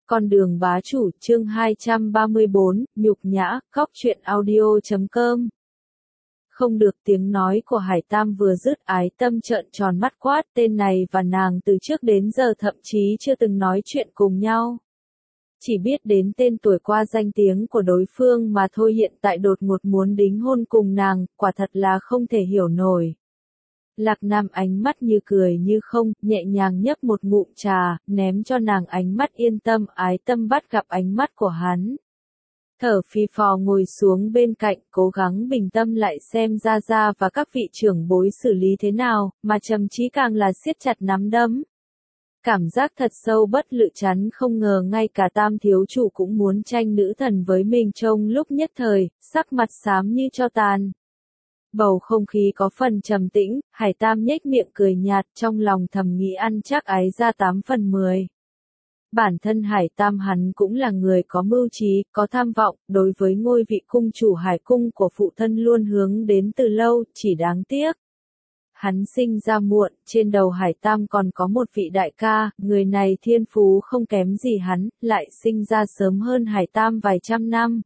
Con đường bá chủ chương 234, nhục nhã, khóc chuyện audio.com. Không được, tiếng nói của Hải Tam vừa dứt, Ái Tâm trợn tròn mắt quát, tên này và nàng từ trước đến giờ thậm chí chưa từng nói chuyện cùng nhau. Chỉ biết đến tên tuổi qua danh tiếng của đối phương mà thôi, hiện tại đột ngột muốn đính hôn cùng nàng, quả thật là không thể hiểu nổi. Lạc Nam ánh mắt như cười như không, nhẹ nhàng nhấp một ngụm trà, ném cho nàng ánh mắt yên tâm. Ái Tâm bắt gặp ánh mắt của hắn, thở phì phò ngồi xuống bên cạnh, cố gắng bình tâm lại xem Gia Gia và các vị trưởng bối xử lý thế nào, mà Trầm Chí càng là siết chặt nắm đấm. Cảm giác thật sâu bất lự chán, không ngờ ngay cả Tam thiếu chủ cũng muốn tranh nữ thần với mình. Trong lúc nhất thời, sắc mặt xám như tro tàn. Bầu không khí có phần trầm tĩnh, Hải Tam nhếch miệng cười nhạt, trong lòng thầm nghĩ ăn chắc Ái ra 8 phần 10. Bản thân Hải Tam hắn cũng là người có mưu trí, có tham vọng, đối với ngôi vị cung chủ Hải cung của phụ thân luôn hướng đến từ lâu, chỉ đáng tiếc. Hắn sinh ra muộn, trên đầu Hải Tam còn có một vị đại ca, người này thiên phú không kém gì hắn, lại sinh ra sớm hơn Hải Tam vài trăm năm.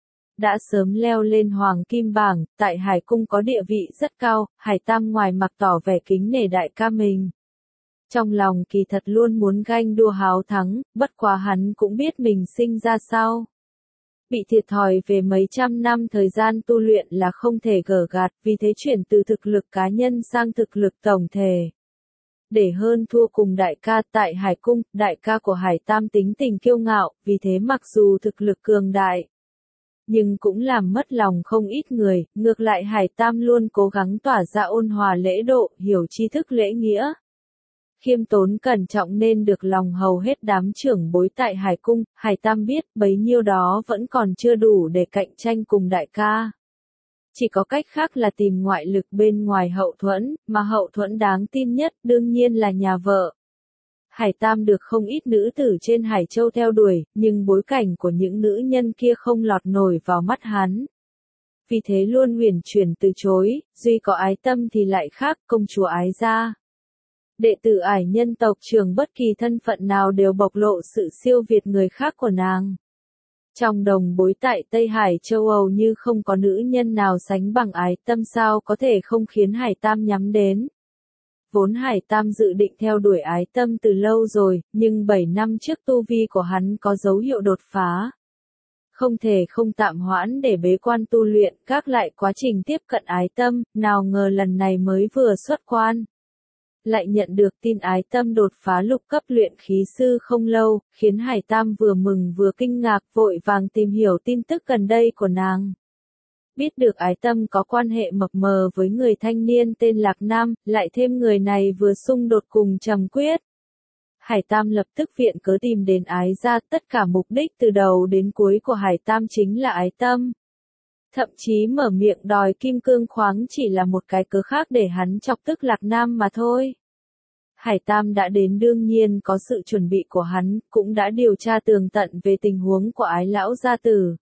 Đã sớm leo lên hoàng kim bảng, tại Hải cung có địa vị rất cao. Hải Tam ngoài mặt tỏ vẻ kính nể đại ca mình, trong lòng kỳ thật luôn muốn ganh đua háo thắng, bất quá hắn cũng biết mình sinh ra sau bị thiệt thòi về mấy trăm năm thời gian tu luyện là không thể gỡ gạt, vì thế chuyển từ thực lực cá nhân sang thực lực tổng thể. Để hơn thua cùng đại ca tại Hải cung, đại ca của Hải Tam tính tình kiêu ngạo, vì thế mặc dù thực lực cường đại, nhưng cũng làm mất lòng không ít người. Ngược lại Hải Tam luôn cố gắng tỏa ra ôn hòa lễ độ, hiểu tri thức lễ nghĩa, khiêm tốn cẩn trọng nên được lòng hầu hết đám trưởng bối tại Hải cung. Hải Tam biết bấy nhiêu đó vẫn còn chưa đủ để cạnh tranh cùng đại ca. Chỉ có cách khác là tìm ngoại lực bên ngoài hậu thuẫn, mà hậu thuẫn đáng tin nhất đương nhiên là nhà vợ. Hải Tam được không ít nữ tử trên Hải Châu theo đuổi, nhưng bối cảnh của những nữ nhân kia không lọt nổi vào mắt hắn. Vì thế luôn huyền chuyển từ chối, duy có Ái Tâm thì lại khác, công chúa Ái gia. Đệ tử Ải nhân tộc trưởng bất kỳ thân phận nào đều bộc lộ sự siêu việt người khác của nàng. Trong đồng bối tại Tây Hải châu Âu như không có nữ nhân nào sánh bằng Ái Tâm, sao có thể không khiến Hải Tam nhắm đến. Vốn Hải Tam dự định theo đuổi Ái Tâm từ lâu rồi, nhưng 7 năm trước tu vi của hắn có dấu hiệu đột phá. Không thể không tạm hoãn để bế quan tu luyện, gác lại quá trình tiếp cận Ái Tâm, nào ngờ lần này mới vừa xuất quan, lại nhận được tin Ái Tâm đột phá lục cấp luyện khí sư không lâu, khiến Hải Tam vừa mừng vừa kinh ngạc, vội vàng tìm hiểu tin tức gần đây của nàng. Biết được Ái Tâm có quan hệ mập mờ với người thanh niên tên Lạc Nam, lại thêm người này vừa xung đột cùng Trầm Quyết. Hải Tam lập tức viện cớ tìm đến Ái gia, tất cả mục đích từ đầu đến cuối của Hải Tam chính là Ái Tâm. Thậm chí mở miệng đòi kim cương khoáng chỉ là một cái cớ khác để hắn chọc tức Lạc Nam mà thôi. Hải Tam đã đến đương nhiên có sự chuẩn bị của hắn, cũng đã điều tra tường tận về tình huống của Ái lão gia tử.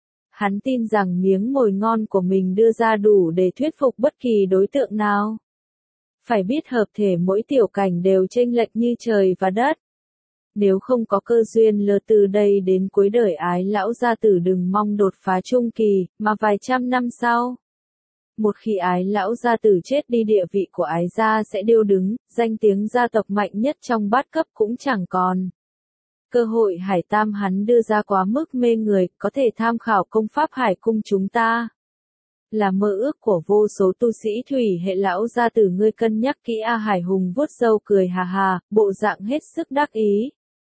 Hắn tin rằng miếng mồi ngon của mình đưa ra đủ để thuyết phục bất kỳ đối tượng nào. Phải biết hợp thể mỗi tiểu cảnh đều chênh lệch như trời và đất. Nếu không có cơ duyên lơ từ đây đến cuối đời Ái lão gia tử đừng mong đột phá trung kỳ, mà vài trăm năm sau. Một khi Ái lão gia tử chết đi, địa vị của Ái gia sẽ điêu đứng, danh tiếng gia tộc mạnh nhất trong bát cấp cũng chẳng còn. Cơ hội Hải Tam hắn đưa ra quá mức mê người, có thể tham khảo công pháp Hải cung chúng ta. Là mơ ước của vô số tu sĩ thủy hệ. Lão gia tử ngươi cân nhắc kỹ a. Hải Hùng vuốt râu cười hà hà, bộ dạng hết sức đắc ý.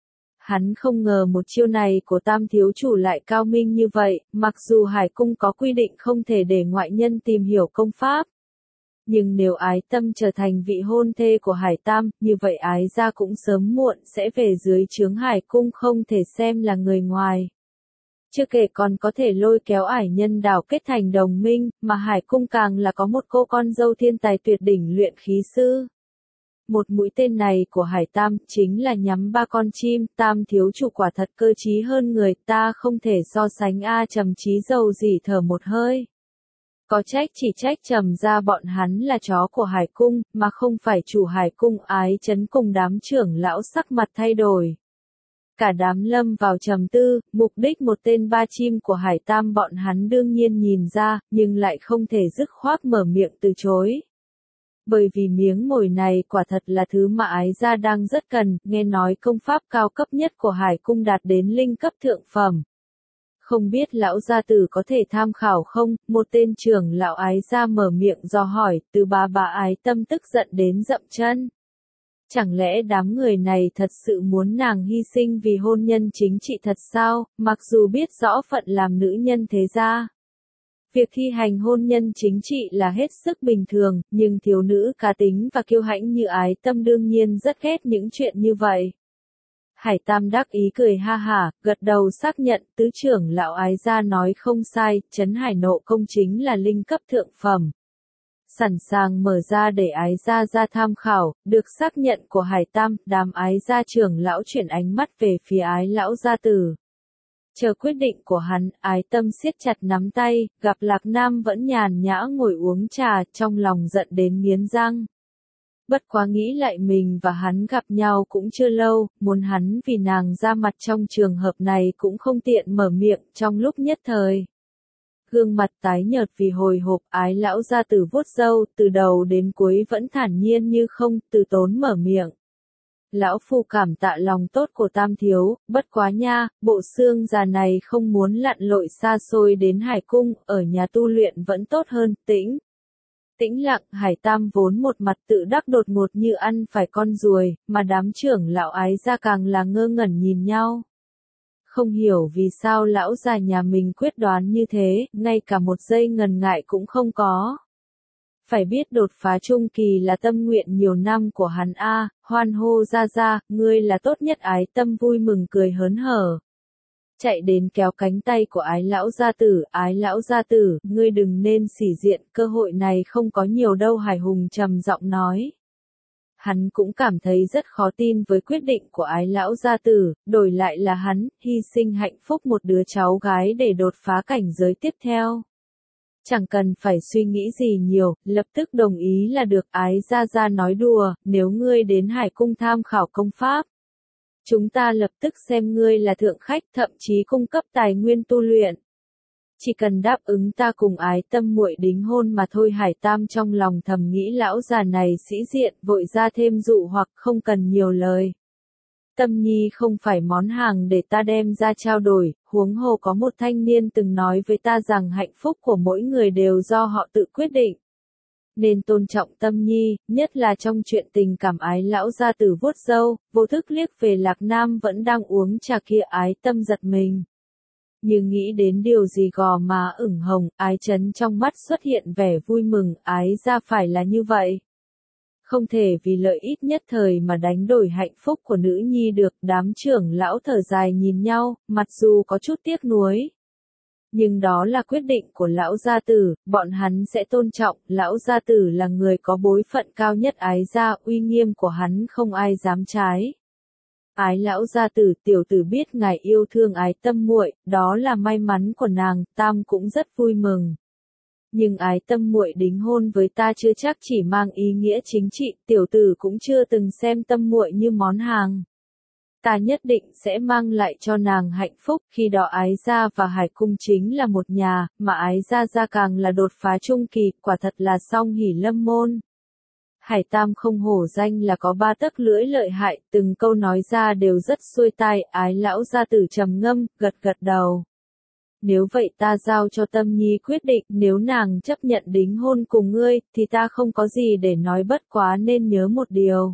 Hắn không ngờ một chiêu này của Tam thiếu chủ lại cao minh như vậy, mặc dù Hải cung có quy định không thể để ngoại nhân tìm hiểu công pháp. Nhưng nếu Ái Tâm trở thành vị hôn thê của Hải Tam, như vậy Ái gia cũng sớm muộn sẽ về dưới trướng Hải cung, không thể xem là người ngoài. Chưa kể còn có thể lôi kéo Ải nhân đảo kết thành đồng minh, mà Hải cung càng là có một cô con dâu thiên tài tuyệt đỉnh luyện khí sư. Một mũi tên này của Hải Tam chính là nhắm ba con chim. Tam thiếu chủ quả thật cơ trí hơn người ta, không thể so sánh a. Trầm Chí dầu dỉ thở một hơi. Có trách chỉ trách Trầm ra bọn hắn là chó của Hải cung, mà không phải chủ Hải cung. Ái Chấn cùng đám trưởng lão sắc mặt thay đổi. Cả đám lâm vào trầm tư, mục đích một tên ba chim của Hải Tam bọn hắn đương nhiên nhìn ra, nhưng lại không thể dứt khoát mở miệng từ chối. Bởi vì miếng mồi này quả thật là thứ mà Ái gia đang rất cần, nghe nói công pháp cao cấp nhất của Hải cung đạt đến linh cấp thượng phẩm. Không biết lão gia tử có thể tham khảo không? Một tên trưởng lão Ái gia mở miệng dò hỏi, từ bà Ái Tâm tức giận đến dậm chân. Chẳng lẽ đám người này thật sự muốn nàng hy sinh vì hôn nhân chính trị thật sao, mặc dù biết rõ phận làm nữ nhân thế gia. Việc thi hành hôn nhân chính trị là hết sức bình thường, nhưng thiếu nữ cá tính và kiêu hãnh như Ái Tâm đương nhiên rất ghét những chuyện như vậy. Hải Tam đắc ý cười ha hả, gật đầu xác nhận tứ trưởng lão Ái gia nói không sai, trấn Hải Nộ công chính là linh cấp thượng phẩm. Sẵn sàng mở ra để Ái gia ra tham khảo, được xác nhận của Hải Tam, đám Ái gia trưởng lão chuyển ánh mắt về phía Ái lão gia tử. Chờ quyết định của hắn, Ái Tâm siết chặt nắm tay, gặp Lạc Nam vẫn nhàn nhã ngồi uống trà, trong lòng giận đến nghiến răng. Bất quá nghĩ lại mình và hắn gặp nhau cũng chưa lâu, muốn hắn vì nàng ra mặt trong trường hợp này cũng không tiện mở miệng trong lúc nhất thời. Gương mặt tái nhợt vì hồi hộp, Ái lão gia tử vuốt râu, từ đầu đến cuối vẫn thản nhiên như không, từ tốn mở miệng. Lão phu cảm tạ lòng tốt của Tam thiếu, bất quá nha, bộ xương già này không muốn lặn lội xa xôi đến Hải cung, ở nhà tu luyện vẫn tốt hơn, tĩnh. Tĩnh lặng, Hải Tam vốn một mặt tự đắc đột ngột như ăn phải con ruồi, mà đám trưởng lão Ái gia càng là ngơ ngẩn nhìn nhau. Không hiểu vì sao lão già nhà mình quyết đoán như thế, ngay cả một giây ngần ngại cũng không có. Phải biết đột phá trung kỳ là tâm nguyện nhiều năm của hắn a, hoan hô ra, ngươi là tốt nhất. Ái Tâm vui mừng cười hớn hở. Chạy đến kéo cánh tay của Ái lão gia tử, ngươi đừng nên sỉ diện, cơ hội này không có nhiều đâu. Hải Hùng trầm giọng nói. Hắn cũng cảm thấy rất khó tin với quyết định của Ái lão gia tử, đổi lại là hắn, hy sinh hạnh phúc một đứa cháu gái để đột phá cảnh giới tiếp theo. Chẳng cần phải suy nghĩ gì nhiều, lập tức đồng ý là được. Ái gia nói đùa, nếu ngươi đến Hải cung tham khảo công pháp, chúng ta lập tức xem ngươi là thượng khách, thậm chí cung cấp tài nguyên tu luyện. Chỉ cần đáp ứng ta cùng Ái Tâm muội đính hôn mà thôi. Hải Tam trong lòng thầm nghĩ lão già này sĩ diện, vội ra thêm dụ hoặc không cần nhiều lời. Tâm nhi không phải món hàng để ta đem ra trao đổi, huống hồ có một thanh niên từng nói với ta rằng hạnh phúc của mỗi người đều do họ tự quyết định. Nên tôn trọng Tâm nhi, nhất là trong chuyện tình cảm. Ái lão gia tử vuốt râu, vô thức liếc về Lạc Nam vẫn đang uống trà kia. Ái Tâm giật mình. Nhưng nghĩ đến điều gì gò má ửng hồng, Ái Chấn trong mắt xuất hiện vẻ vui mừng. Ái gia phải là như vậy. Không thể vì lợi ích nhất thời mà đánh đổi hạnh phúc của nữ nhi được. Đám trưởng lão thở dài nhìn nhau, mặc dù có chút tiếc nuối. Nhưng đó là quyết định của lão gia tử, bọn hắn sẽ tôn trọng. Lão gia tử là người có bối phận cao nhất Ái gia, uy nghiêm của hắn không ai dám trái. Ái lão gia tử, tiểu tử biết ngài yêu thương Ái Tâm muội, đó là may mắn của nàng, Tam cũng rất vui mừng. Nhưng Ái Tâm muội đính hôn với ta chưa chắc chỉ mang ý nghĩa chính trị, tiểu tử cũng chưa từng xem Tâm muội như món hàng. Ta nhất định sẽ mang lại cho nàng hạnh phúc, khi đó Ái gia và Hải cung chính là một nhà, mà Ái gia càng là đột phá trung kỳ, quả thật là song hỷ lâm môn. Hải Tam không hổ danh là có ba tấc lưỡi lợi hại, từng câu nói ra đều rất xuôi tai. Ái lão gia tử trầm ngâm, gật đầu. Nếu vậy ta giao cho Tâm nhi quyết định, nếu nàng chấp nhận đính hôn cùng ngươi, thì ta không có gì để nói, bất quá nên nhớ một điều.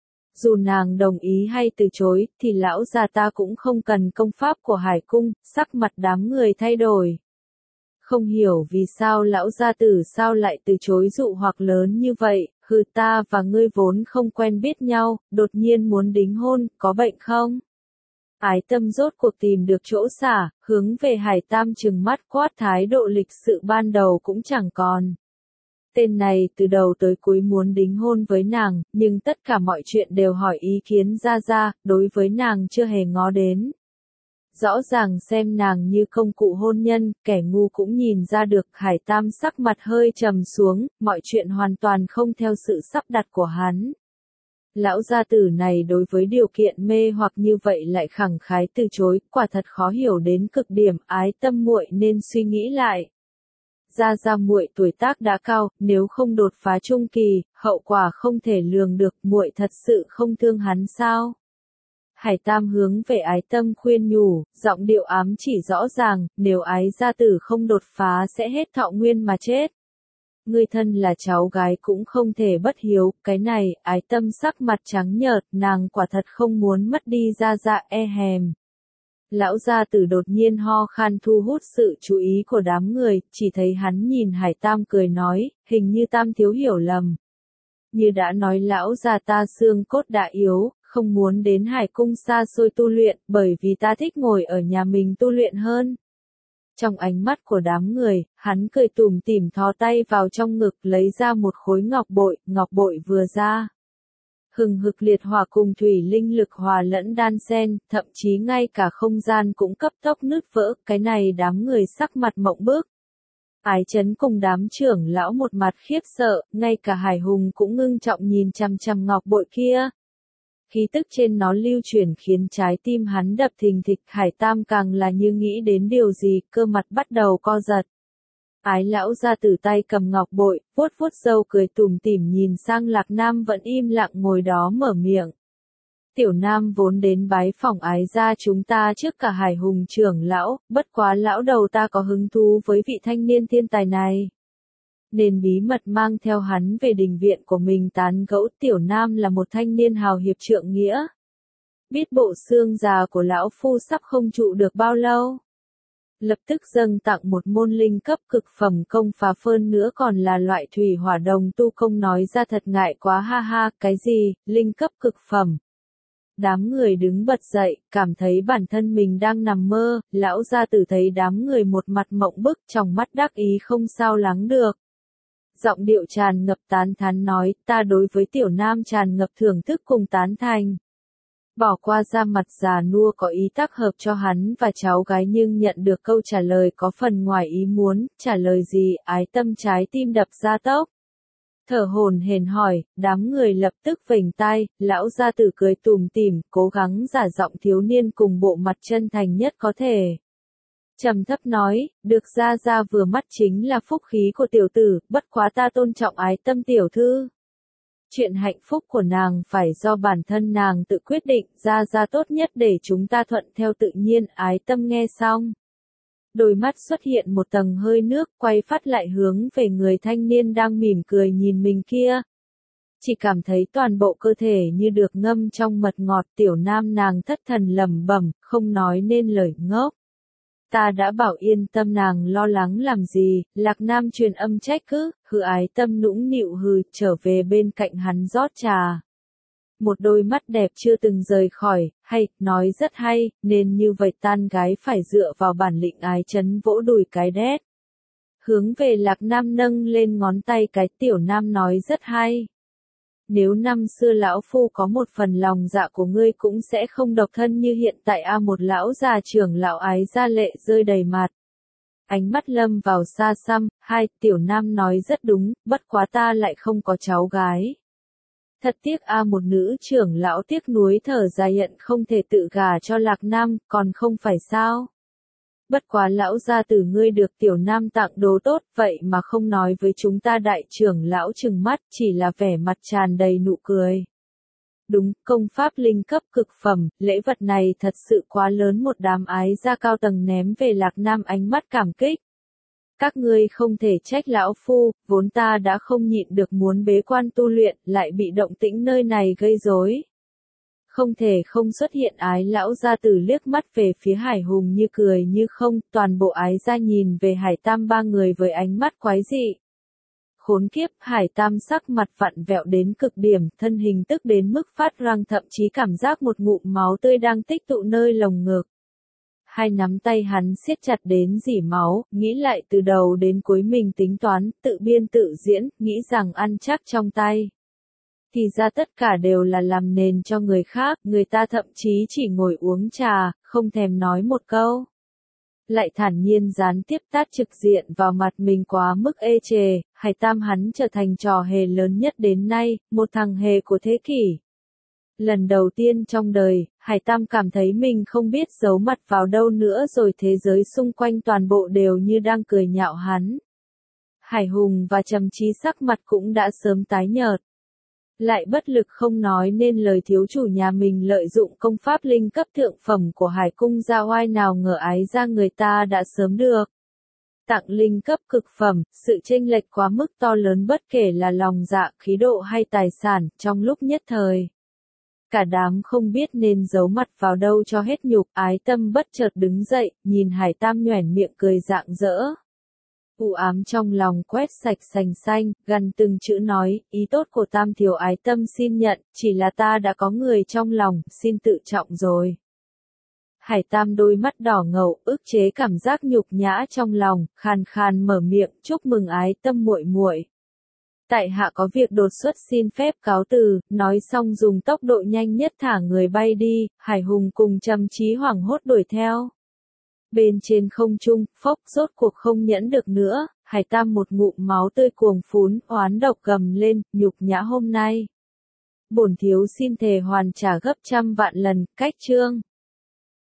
Dù nàng đồng ý hay từ chối, thì lão già ta cũng không cần công pháp của Hải cung. Sắc mặt đám người thay đổi. Không hiểu vì sao lão gia tử sao lại từ chối dụ hoặc lớn như vậy. Hừ, ta và ngươi vốn không quen biết nhau, đột nhiên muốn đính hôn, có bệnh không? Ái Tâm rốt cuộc tìm được chỗ xả, hướng về Hải Tam trừng mắt quát, thái độ lịch sự ban đầu cũng chẳng còn. Tên này từ đầu tới cuối muốn đính hôn với nàng, nhưng tất cả mọi chuyện đều hỏi ý kiến ra, đối với nàng chưa hề ngó đến. Rõ ràng xem nàng như công cụ hôn nhân, kẻ ngu cũng nhìn ra được. Hải Tam sắc mặt hơi trầm xuống, mọi chuyện hoàn toàn không theo sự sắp đặt của hắn. Lão gia tử này đối với điều kiện mê hoặc như vậy lại khẳng khái từ chối, quả thật khó hiểu đến cực điểm, Ái Tâm muội nên suy nghĩ lại. Gia muội tuổi tác đã cao, nếu không đột phá trung kỳ, hậu quả không thể lường được, muội thật sự không thương hắn sao? Hải Tam hướng về Ái Tâm khuyên nhủ, giọng điệu ám chỉ rõ ràng, nếu Ái gia tử không đột phá sẽ hết thọ nguyên mà chết. Ngươi thân là cháu gái cũng không thể bất hiếu, cái này, Ái Tâm sắc mặt trắng nhợt, nàng quả thật không muốn mất đi Gia hèm. Lão gia tử đột nhiên ho khan thu hút sự chú ý của đám người, chỉ thấy hắn nhìn Hải Tam cười nói, hình như Tam thiếu hiểu lầm. Như đã nói lão gia ta xương cốt đã yếu, không muốn đến Hải cung xa xôi tu luyện, bởi vì ta thích ngồi ở nhà mình tu luyện hơn. Trong ánh mắt của đám người, hắn cười tủm tỉm thò tay vào trong ngực lấy ra một khối ngọc bội vừa ra. Hừng hực liệt hỏa cùng thủy linh lực hòa lẫn đan xen, thậm chí ngay cả không gian cũng cấp tốc nứt vỡ, cái này đám người sắc mặt mộng bức. Ái Chấn cùng đám trưởng lão một mặt khiếp sợ, ngay cả Hải Hùng cũng ngưng trọng nhìn chằm chằm ngọc bội kia. Khí tức trên nó lưu chuyển khiến trái tim hắn đập thình thịch, Hải Tam càng là như nghĩ đến điều gì, cơ mặt bắt đầu co giật. Ái lão ra từ tay cầm ngọc bội, vuốt vuốt râu cười tủm tỉm nhìn sang Lạc Nam vẫn im lặng ngồi đó mở miệng. Tiểu Nam vốn đến bái phỏng Ái gia chúng ta trước cả Hải Hùng trưởng lão, bất quá lão đầu ta có hứng thú với vị thanh niên thiên tài này. Nên bí mật mang theo hắn về đình viện của mình tán gẫu. Tiểu Nam là một thanh niên hào hiệp trượng nghĩa. Biết bộ xương già của lão phu sắp không trụ được bao lâu. Lập tức dâng tặng một môn linh cấp cực phẩm công phá phơn nữa còn là loại thủy hỏa đồng tu công, nói ra thật ngại quá ha ha, cái gì, linh cấp cực phẩm. Đám người đứng bật dậy, cảm thấy bản thân mình đang nằm mơ, lão gia tử thấy đám người một mặt mộng bức, trong mắt đắc ý không sao lắng được. Giọng điệu tràn ngập tán thán nói, ta đối với Tiểu Nam tràn ngập thưởng thức cùng tán thành. Bỏ qua ra mặt già nua có ý tác hợp cho hắn và cháu gái nhưng nhận được câu trả lời có phần ngoài ý muốn, trả lời gì, Ái Tâm trái tim đập ra tốc. Thở hổn hển hỏi, đám người lập tức vểnh tai, lão gia tử cười tủm tỉm, cố gắng giả giọng thiếu niên cùng bộ mặt chân thành nhất có thể. Trầm thấp nói, được gia vừa mắt chính là phúc khí của tiểu tử, bất quá ta tôn trọng Ái Tâm tiểu thư. Chuyện hạnh phúc của nàng phải do bản thân nàng tự quyết định, gia tốt nhất để chúng ta thuận theo tự nhiên. Ái Tâm nghe xong. Đôi mắt xuất hiện một tầng hơi nước, quay phát lại hướng về người thanh niên đang mỉm cười nhìn mình kia. Chỉ cảm thấy toàn bộ cơ thể như được ngâm trong mật ngọt. Tiểu Nam nàng thất thần lẩm bẩm, không nói nên lời ngốc. Ta đã bảo yên tâm, nàng lo lắng làm gì. Lạc Nam truyền âm trách cứ, Ái Tâm nũng nịu trở về bên cạnh hắn rót trà. Một đôi mắt đẹp chưa từng rời khỏi, hay, nói rất hay, nên như vậy tan gái phải dựa vào bản lĩnh. Ái Chấn vỗ đùi cái đét. Hướng về Lạc Nam nâng lên ngón tay cái. Tiểu Nam nói rất hay. Nếu năm xưa lão phu có một phần lòng dạ của ngươi cũng sẽ không độc thân như hiện tại. Một lão già trưởng lão Ái gia lệ rơi đầy mặt. Ánh mắt lâm vào xa xăm, Tiểu Nam nói rất đúng, bất quá ta lại không có cháu gái. Thật tiếc. Một nữ trưởng lão tiếc nuối thở dài nhận không thể tự gả cho Lạc Nam, còn không phải sao? Bất quá lão gia tử ngươi được Tiểu Nam tặng đồ tốt, vậy mà không nói với chúng ta. Đại trưởng lão trừng mắt, chỉ là vẻ mặt tràn đầy nụ cười. Đúng, công pháp linh cấp cực phẩm, lễ vật này thật sự quá lớn. Một đám Ái gia cao tầng ném về Lạc Nam ánh mắt cảm kích. Các ngươi không thể trách lão phu, vốn ta đã không nhịn được muốn bế quan tu luyện, lại bị động tĩnh nơi này gây rối. Không thể không xuất hiện. Ái lão gia tử liếc mắt về phía Hải Hùng như cười như không, toàn bộ Ái gia nhìn về Hải Tam ba người với ánh mắt quái dị. Khốn kiếp, Hải Tam sắc mặt vặn vẹo đến cực điểm, thân hình tức đến mức phát răng, thậm chí cảm giác một ngụm máu tươi đang tích tụ nơi lồng ngực. Hai nắm tay hắn siết chặt đến rỉ máu, nghĩ lại từ đầu đến cuối mình tính toán, tự biên tự diễn, nghĩ rằng ăn chắc trong tay. Thì ra tất cả đều là làm nền cho người khác, người ta thậm chí chỉ ngồi uống trà, không thèm nói một câu. Lại thản nhiên gián tiếp tát trực diện vào mặt mình quá mức ê chề. Hải Tam hắn trở thành trò hề lớn nhất đến nay, một thằng hề của thế kỷ. Lần đầu tiên trong đời, Hải Tam cảm thấy mình không biết giấu mặt vào đâu nữa rồi thế giới xung quanh toàn bộ đều như đang cười nhạo hắn. Hải Hùng và Trầm Chí sắc mặt cũng đã sớm tái nhợt. Lại bất lực không nói nên lời thiếu chủ nhà mình lợi dụng công pháp linh cấp thượng phẩm của Hải Cung ra oai nào ngờ ái ra người ta đã sớm được. Tặng linh cấp cực phẩm, sự chênh lệch quá mức to lớn bất kể là lòng dạ, khí độ hay tài sản, trong lúc nhất thời. Cả đám không biết nên giấu mặt vào đâu cho hết nhục, Ái Tâm bất chợt đứng dậy, nhìn Hải Tam nhoẻn miệng cười rạng rỡ. U ám trong lòng quét sạch sành xanh, gần từng chữ nói, ý tốt của Tam thiếu Ái Tâm xin nhận, chỉ là ta đã có người trong lòng, xin tự trọng rồi. Hải Tam đôi mắt đỏ ngầu, ức chế cảm giác nhục nhã trong lòng, khàn khàn mở miệng, chúc mừng Ái Tâm muội muội. Tại hạ có việc đột xuất xin phép cáo từ, nói xong dùng tốc độ nhanh nhất thả người bay đi, Hải Hùng cùng Trầm Chí hoảng hốt đuổi theo. Bên trên không trung, phốc rốt cuộc không nhẫn được nữa, Hải Tam một ngụm máu tươi cuồng phún, oán độc gầm lên, nhục nhã hôm nay. Bổn thiếu xin thề hoàn trả gấp trăm vạn lần, cách chương.